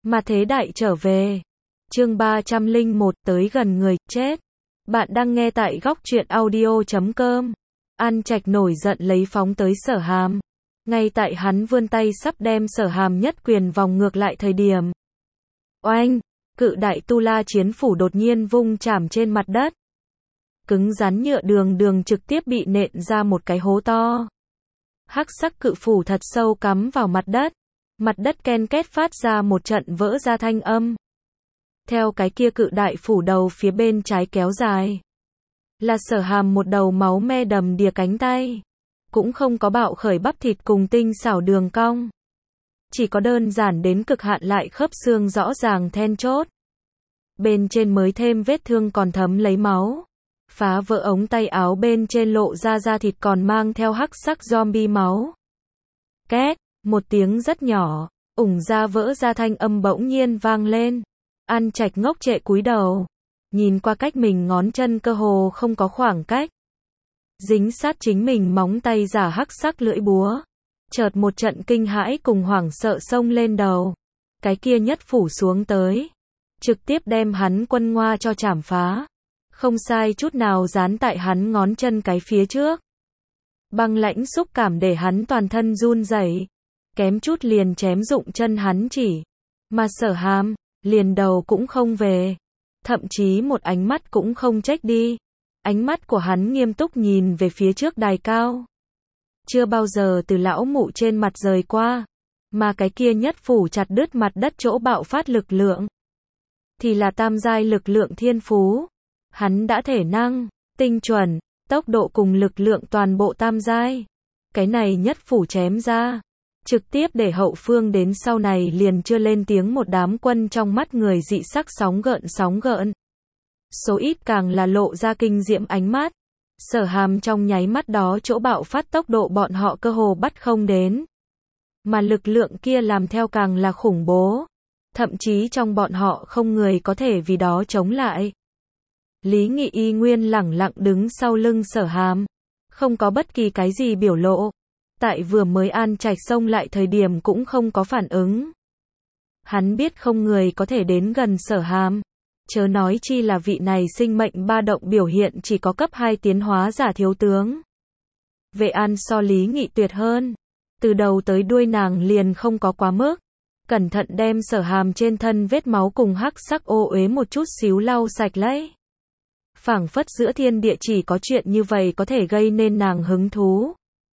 Mà thế đại trở về. Chương 301 tới gần người chết. Bạn đang nghe tại góc truyện audio.com. An Trạch nổi giận lấy phóng tới Sở Hàm. Ngay tại hắn vươn tay sắp đem Sở Hàm nhất quyền vòng ngược lại thời điểm. Oanh! Cự đại tu la chiến phủ đột nhiên vung chảm trên mặt đất. Cứng rắn nhựa đường trực tiếp bị nện ra một cái hố to. Hắc sắc cự phủ thật sâu cắm vào mặt đất. Mặt đất ken két phát ra một trận vỡ ra thanh âm. Theo cái kia cự đại phủ đầu phía bên trái kéo dài. Là Sở Hàm một đầu máu me đầm đìa cánh tay. Cũng không có bạo khởi bắp thịt cùng tinh xảo đường cong. Chỉ có đơn giản đến cực hạn lại khớp xương rõ ràng then chốt. Bên trên mới thêm vết thương còn thấm lấy máu. Phá vỡ ống tay áo bên trên lộ ra da thịt còn mang theo hắc sắc zombie máu. Két, một tiếng rất nhỏ, ủng da vỡ ra thanh âm bỗng nhiên vang lên. An Trạch ngốc trệ cúi đầu. Nhìn qua cách mình ngón chân cơ hồ không có khoảng cách. Dính sát chính mình móng tay giả hắc sắc lưỡi búa. Chợt một trận kinh hãi cùng hoảng sợ xông lên đầu. Cái kia nhất phủ xuống tới. Trực tiếp đem hắn quân ngoa cho chảm phá. Không sai chút nào dán tại hắn ngón chân cái phía trước. Băng lãnh xúc cảm để hắn toàn thân run rẩy, kém chút liền chém dụng chân hắn chỉ. Mà Sở Hàm, liền đầu cũng không về. Thậm chí một ánh mắt cũng không chếch đi. Ánh mắt của hắn nghiêm túc nhìn về phía trước đài cao. Chưa bao giờ từ lão mụ trên mặt rời qua. Mà cái kia nhất phủ chặt đứt mặt đất chỗ bạo phát lực lượng. Thì là tam giai lực lượng thiên phú. Hắn đã thể năng, tinh chuẩn, tốc độ cùng lực lượng toàn bộ tam giai. Cái này nhất phủ chém ra. Trực tiếp để hậu phương đến sau này liền chưa lên tiếng một đám quân trong mắt người dị sắc sóng gợn. Số ít càng là lộ ra kinh diễm ánh mắt. Sở Hàm trong nháy mắt đó chỗ bạo phát tốc độ bọn họ cơ hồ bắt không đến. Mà lực lượng kia làm theo càng là khủng bố. Thậm chí trong bọn họ không người có thể vì đó chống lại. Lý Nghị y nguyên lẳng lặng đứng sau lưng Sở Hàm. Không có bất kỳ cái gì biểu lộ. Tại vừa mới An Trạch xông lại thời điểm cũng không có phản ứng. Hắn biết không người có thể đến gần Sở Hàm. Chớ nói chi là vị này sinh mệnh ba động biểu hiện chỉ có cấp 2 tiến hóa giả thiếu tướng. Vệ An so Lý Nghị tuyệt hơn. Từ đầu tới đuôi nàng liền không có quá mức. Cẩn thận đem Sở Hàm trên thân vết máu cùng hắc sắc ô uế một chút xíu lau sạch lấy. Phảng phất giữa thiên địa chỉ có chuyện như vậy có thể gây nên nàng hứng thú.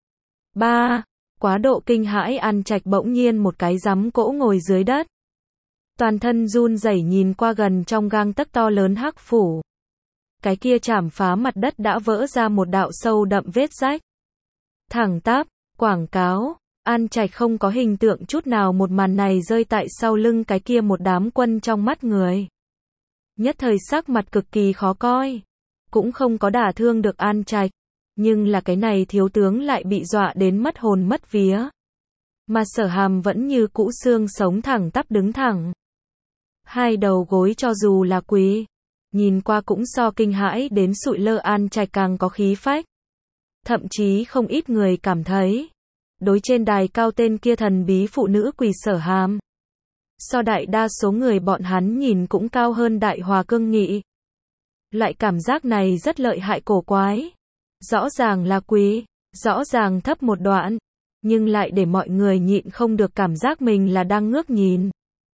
3. Quá độ kinh hãi An Trạch bỗng nhiên một cái giấm cỗ ngồi dưới đất. Toàn thân run rẩy nhìn qua gần trong gang tấc to lớn hắc phủ. Cái kia chảm phá mặt đất đã vỡ ra một đạo sâu đậm vết rách. Thẳng tắp, quảng cáo, An Trạch không có hình tượng chút nào một màn này rơi tại sau lưng cái kia một đám quân trong mắt người. Nhất thời sắc mặt cực kỳ khó coi. Cũng không có đả thương được An Trạch. Nhưng là cái này thiếu tướng lại bị dọa đến mất hồn mất vía. Mà Sở Hàm vẫn như cũ xương sống thẳng tắp đứng thẳng. Hai đầu gối cho dù là quỳ. Nhìn qua cũng so kinh hãi đến sụi lơ An Trạch càng có khí phách. Thậm chí không ít người cảm thấy. Đối trên đài cao tên kia thần bí phụ nữ quỳ Sở Hàm. So đại đa số người bọn hắn nhìn cũng cao hơn Đại Hòa Cương Nghị. Loại cảm giác này rất lợi hại cổ quái. Rõ ràng là quý, rõ ràng thấp một đoạn, nhưng lại để mọi người nhịn không được cảm giác mình là đang ngước nhìn.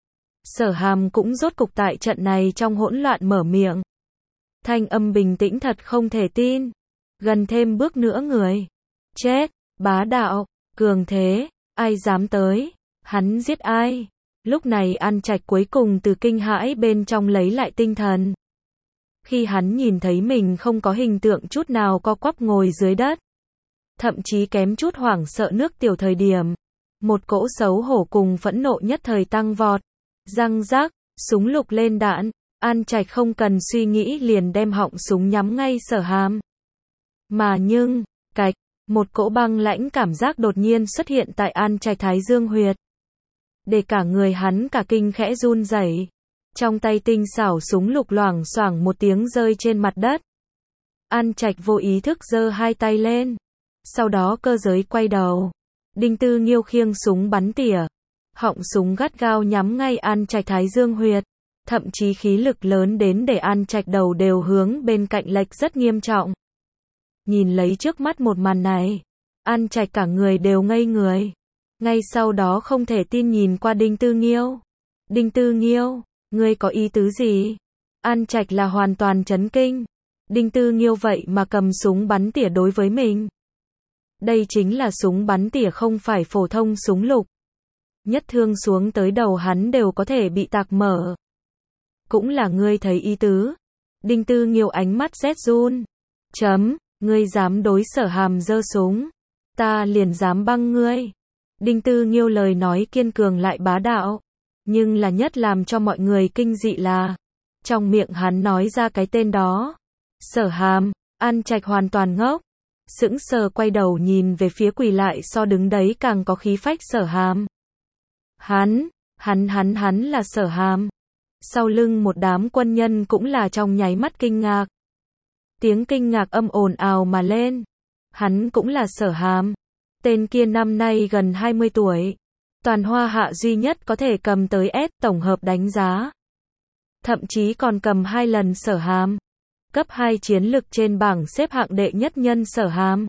Sở Hàm cũng rốt cục tại trận này trong hỗn loạn mở miệng. Thanh âm bình tĩnh thật không thể tin. Gần thêm bước nữa người. Chết, bá đạo, cường thế, ai dám tới, hắn giết ai. Lúc này An Trạch cuối cùng từ kinh hãi bên trong lấy lại tinh thần. Khi hắn nhìn thấy mình không có hình tượng chút nào co quắp ngồi dưới đất. Thậm chí kém chút hoảng sợ nước tiểu thời điểm. Một cỗ xấu hổ cùng phẫn nộ nhất thời tăng vọt. Răng rác, súng lục lên đạn. An Trạch không cần suy nghĩ liền đem họng súng nhắm ngay Sở Hàm. Mà nhưng, cạch, một cỗ băng lãnh cảm giác đột nhiên xuất hiện tại An Trạch thái dương huyệt. Để cả người hắn cả kinh khẽ run rẩy. Trong tay tinh xảo súng lục loảng xoảng một tiếng rơi trên mặt đất. An Trạch vô ý thức giơ hai tay lên. Sau đó cơ giới quay đầu. Đinh Tư Nghiêu khiêng súng bắn tỉa. Họng súng gắt gao nhắm ngay An Trạch thái dương huyệt, thậm chí khí lực lớn đến để An Trạch đầu đều hướng bên cạnh lệch rất nghiêm trọng. Nhìn lấy trước mắt một màn này, An Trạch cả người đều ngây người. Ngay sau đó không thể tin nhìn qua Đinh Tư Nghiêu. Đinh Tư Nghiêu, ngươi có ý tứ gì? An Trạch là hoàn toàn chấn kinh. Đinh Tư Nghiêu vậy mà cầm súng bắn tỉa đối với mình. Đây chính là súng bắn tỉa không phải phổ thông súng lục. Nhất thương xuống tới đầu hắn đều có thể bị tạc mở. Cũng là ngươi thấy ý tứ. Đinh Tư Nghiêu ánh mắt rét run. Ngươi dám đối Sở Hàm giơ súng, ta liền dám băng ngươi. Đinh Tư Nghiêu lời nói kiên cường lại bá đạo. Nhưng là nhất làm cho mọi người kinh dị là, trong miệng hắn nói ra cái tên đó. Sở Hàm. An Trạch hoàn toàn ngốc. Sững sờ quay đầu nhìn về phía quỳ lại so đứng đấy càng có khí phách Sở Hàm. Hắn là Sở Hàm. Sau lưng một đám quân nhân cũng là trong nháy mắt kinh ngạc. Tiếng kinh ngạc âm ồn ào mà lên. Hắn cũng là Sở Hàm. Tên kia năm nay gần 20 tuổi. Toàn Hoa Hạ duy nhất có thể cầm tới S tổng hợp đánh giá. Thậm chí còn cầm 2 lần Sở Hàm. Cấp 2 chiến lực trên bảng xếp hạng đệ nhất nhân Sở Hàm.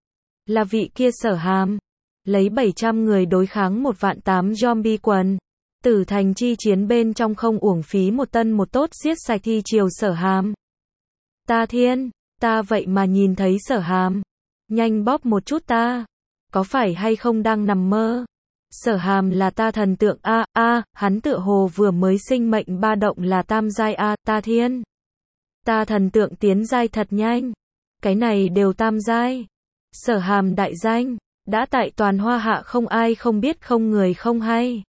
Là vị kia Sở Hàm. Lấy 700 người đối kháng 1.800.000 zombie quần. Tử thành chi chiến bên trong không uổng phí một tân một tốt giết sạch thi triều Sở Hàm. Ta thiên, ta vậy mà nhìn thấy Sở Hàm. Nhanh bóp một chút ta. Có phải hay không đang nằm mơ? Sở Hàm là ta thần tượng hắn tựa hồ vừa mới sinh mệnh ba động là tam giai ta thiên. Ta thần tượng tiến giai thật nhanh. Cái này đều tam giai. Sở Hàm đại danh, đã tại toàn Hoa Hạ không ai không biết không người không hay.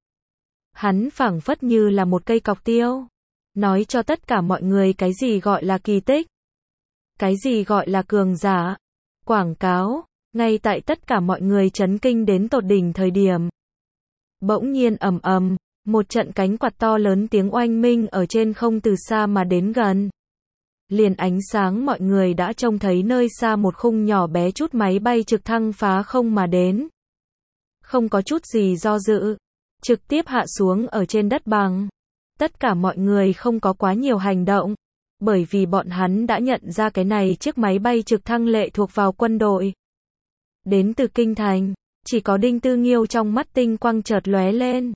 Hắn phảng phất như là một cây cọc tiêu. Nói cho tất cả mọi người cái gì gọi là kỳ tích. Cái gì gọi là cường giả. Quảng cáo. Ngay tại tất cả mọi người chấn kinh đến tột đỉnh thời điểm. Bỗng nhiên ầm ầm, một trận cánh quạt to lớn tiếng oanh minh ở trên không từ xa mà đến gần. Liền ánh sáng mọi người đã trông thấy nơi xa một khung nhỏ bé chút máy bay trực thăng phá không mà đến. Không có chút gì do dự, trực tiếp hạ xuống ở trên đất bằng. Tất cả mọi người không có quá nhiều hành động, bởi vì bọn hắn đã nhận ra cái này chiếc máy bay trực thăng lệ thuộc vào quân đội. Đến từ kinh thành, chỉ có Đinh Tư Nghiêu trong mắt tinh quang chợt lóe lên.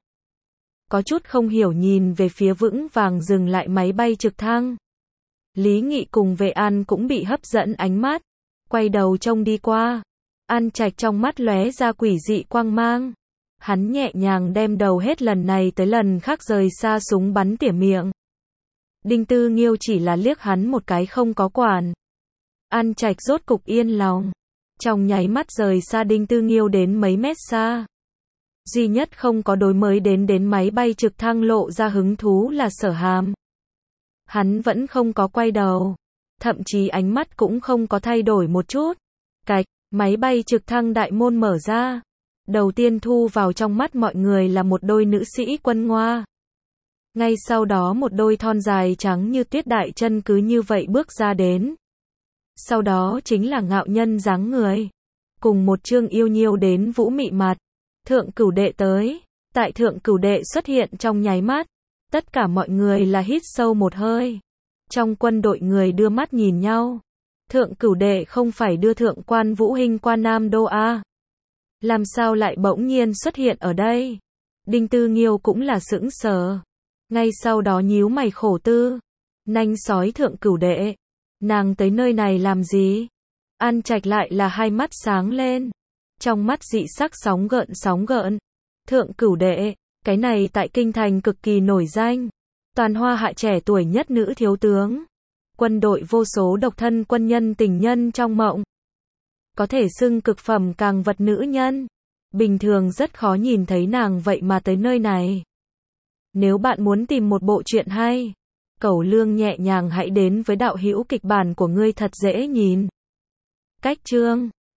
Có chút không hiểu nhìn về phía vững vàng dừng lại máy bay trực thăng. Lý Nghị cùng Vệ An cũng bị hấp dẫn ánh mắt, quay đầu trông đi qua. An Trạch trong mắt lóe ra quỷ dị quang mang. Hắn nhẹ nhàng đem đầu hết lần này tới lần khác rời xa súng bắn tỉa miệng. Đinh Tư Nghiêu chỉ là liếc hắn một cái không có quản. An Trạch rốt cục yên lòng. Trong nháy mắt rời xa Đinh Tư Nghiêu đến mấy mét xa. Duy nhất không có đối mới đến máy bay trực thăng lộ ra hứng thú là Sở Hàm. Hắn vẫn không có quay đầu. Thậm chí ánh mắt cũng không có thay đổi một chút. Cạch, máy bay trực thăng đại môn mở ra. Đầu tiên thu vào trong mắt mọi người là một đôi nữ sĩ quân Ngoa. Ngay sau đó một đôi thon dài trắng như tuyết đại chân cứ như vậy bước ra đến. Sau đó chính là ngạo nhân dáng người. Cùng một chương yêu nhiêu đến vũ mị mặt. Thượng Cửu Đệ tới. Tại Thượng Cửu Đệ xuất hiện trong nháy mắt. Tất cả mọi người là hít sâu một hơi. Trong quân đội người đưa mắt nhìn nhau. Thượng Cửu Đệ không phải đưa Thượng quan Vũ Hinh qua Nam Đô làm sao lại bỗng nhiên xuất hiện ở đây? Đinh Tư Nghiêu cũng là sững sờ. Ngay sau đó nhíu mày khổ tư. Nanh sói Thượng Cửu Đệ. Nàng tới nơi này làm gì? An Trạch lại là hai mắt sáng lên. Trong mắt dị sắc sóng gợn. Thượng Cửu Đệ, cái này tại kinh thành cực kỳ nổi danh. Toàn Hoa Hạ trẻ tuổi nhất nữ thiếu tướng. Quân đội vô số độc thân quân nhân tình nhân trong mộng. Có thể xưng cực phẩm càng vật nữ nhân. Bình thường rất khó nhìn thấy nàng vậy mà tới nơi này. Nếu bạn muốn tìm một bộ truyện hay, Cẩu Lương nhẹ nhàng hãy đến với đạo hữu kịch bản của ngươi thật dễ nhìn. Cách chương